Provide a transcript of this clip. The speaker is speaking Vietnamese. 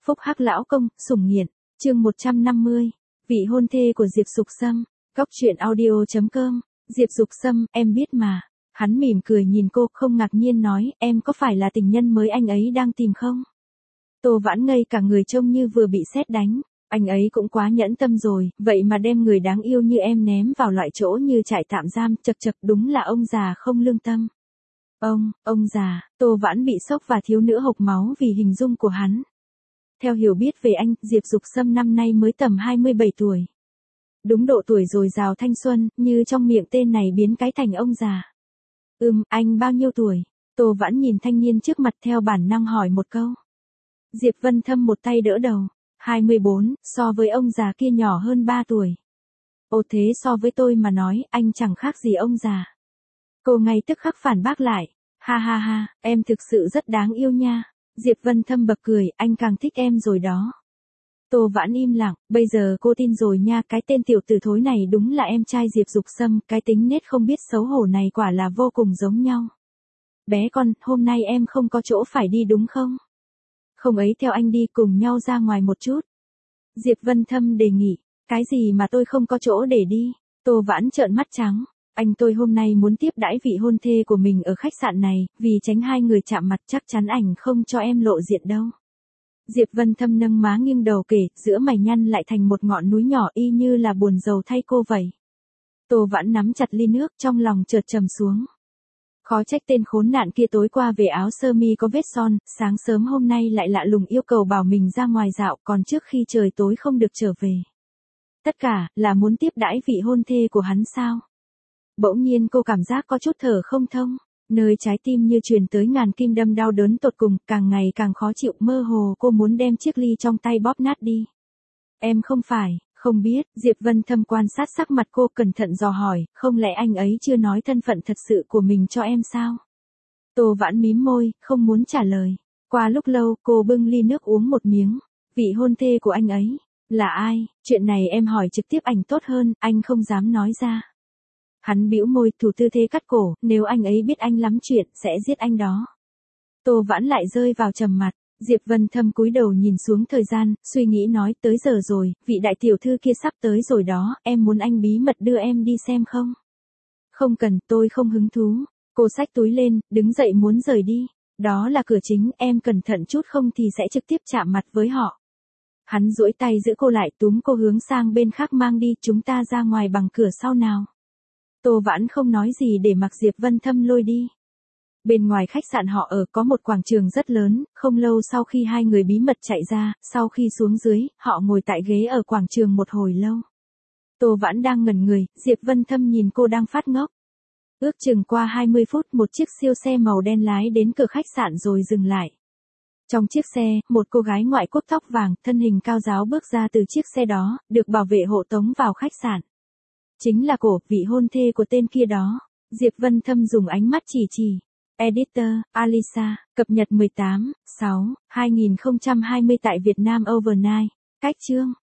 Phúc Hắc lão công, sủng nghiện, chương 150. Vị hôn thê của Diệp Dục Sâm. Cóc truyện audio.com. Diệp Dục Sâm, em biết mà. Hắn mỉm cười nhìn cô, không ngạc nhiên nói, em có phải là tình nhân mới anh ấy đang tìm không? Tô Vãn ngây cả người trông như vừa bị sét đánh. Anh ấy cũng quá nhẫn tâm rồi, vậy mà đem người đáng yêu như em ném vào loại chỗ như trại tạm giam, chật chật, đúng là ông già không lương tâm. Ông già, Tô Vãn bị sốc và thiếu nữ hộc máu vì hình dung của hắn. Theo hiểu biết về anh, Diệp Dục Sâm năm nay mới tầm 27 tuổi. Đúng độ tuổi dồi dào thanh xuân, như trong miệng tên này biến cái thành ông già. Anh bao nhiêu tuổi? Tô Vãn nhìn thanh niên trước mặt theo bản năng hỏi một câu. Diệp Vân Thâm một tay đỡ đầu. 24, so với ông già kia nhỏ hơn 3 tuổi. Ồ thế so với tôi mà nói, anh chẳng khác gì ông già. Cô ngay tức khắc phản bác lại. Ha ha ha, em thực sự rất đáng yêu nha. Diệp Vân Thâm bật cười, anh càng thích em rồi đó. Tô Vãn im lặng, bây giờ cô tin rồi nha, cái tên tiểu tử thối này đúng là em trai Diệp Dục Sâm, cái tính nết không biết xấu hổ này quả là vô cùng giống nhau. Bé con, hôm nay em không có chỗ phải đi đúng không? Không ấy theo anh đi cùng nhau ra ngoài một chút. Diệp Vân Thâm đề nghị, cái gì mà tôi không có chỗ để đi? Tô Vãn trợn mắt trắng. Tôi hôm nay muốn tiếp đãi vị hôn thê của mình ở khách sạn này, vì tránh hai người chạm mặt chắc chắn ảnh không cho em lộ diện đâu. Diệp Vân Thâm nâng má nghiêng đầu kể, giữa mày nhăn lại thành một ngọn núi nhỏ y như là buồn rầu thay cô vậy. Tô Vãn nắm chặt ly nước, trong lòng chợt trầm xuống. Khó trách tên khốn nạn kia tối qua về áo sơ mi có vết son, sáng sớm hôm nay lại lạ lùng yêu cầu bảo mình ra ngoài dạo, còn trước khi trời tối không được trở về. Tất cả là muốn tiếp đãi vị hôn thê của hắn sao? Bỗng nhiên cô cảm giác có chút thở không thông, nơi trái tim như truyền tới ngàn kim đâm đau đớn tột cùng, càng ngày càng khó chịu, mơ hồ cô muốn đem chiếc ly trong tay bóp nát đi. Em không biết, Diệp Vân Thâm quan sát sắc mặt cô cẩn thận dò hỏi, không lẽ anh ấy chưa nói thân phận thật sự của mình cho em sao? Tô Vãn mím môi, không muốn trả lời. Qua lúc lâu, cô bưng ly nước uống một miếng. Vị hôn thê của anh ấy, là ai? Chuyện này em hỏi trực tiếp ảnh tốt hơn, anh không dám nói ra. Hắn bĩu môi, thủ tư thế cắt cổ, nếu anh ấy biết anh lắm chuyện, sẽ giết anh đó. Tô Vãn lại rơi vào trầm mặc. Diệp Vân Thâm cúi đầu nhìn xuống thời gian, suy nghĩ nói, tới giờ rồi, vị đại tiểu thư kia sắp tới rồi đó, em muốn anh bí mật đưa em đi xem không? Không cần, tôi không hứng thú. Cô xách túi lên, đứng dậy muốn rời đi. Đó là cửa chính, em cẩn thận chút không thì sẽ trực tiếp chạm mặt với họ. Hắn duỗi tay giữ cô lại, túm cô hướng sang bên khác mang đi, chúng ta ra ngoài bằng cửa sau nào. Tô Vãn không nói gì để mặc Diệp Vân Thâm lôi đi. Bên ngoài khách sạn họ ở có một quảng trường rất lớn, không lâu sau khi hai người bí mật chạy ra, sau khi xuống dưới, họ ngồi tại ghế ở quảng trường một hồi lâu. Tô Vãn đang ngẩn người, Diệp Vân Thâm nhìn cô đang phát ngốc. Ước chừng qua 20 phút một chiếc siêu xe màu đen lái đến cửa khách sạn rồi dừng lại. Trong chiếc xe, một cô gái ngoại quốc tóc vàng, thân hình cao ráo bước ra từ chiếc xe đó, được bảo vệ hộ tống vào khách sạn. Chính là cô, vị hôn thê của tên kia đó. Diệp Vân Thâm dùng ánh mắt chỉ. Editor, Alisa, cập nhật 18/6/2020 tại Việt Nam Overnight. Cách chương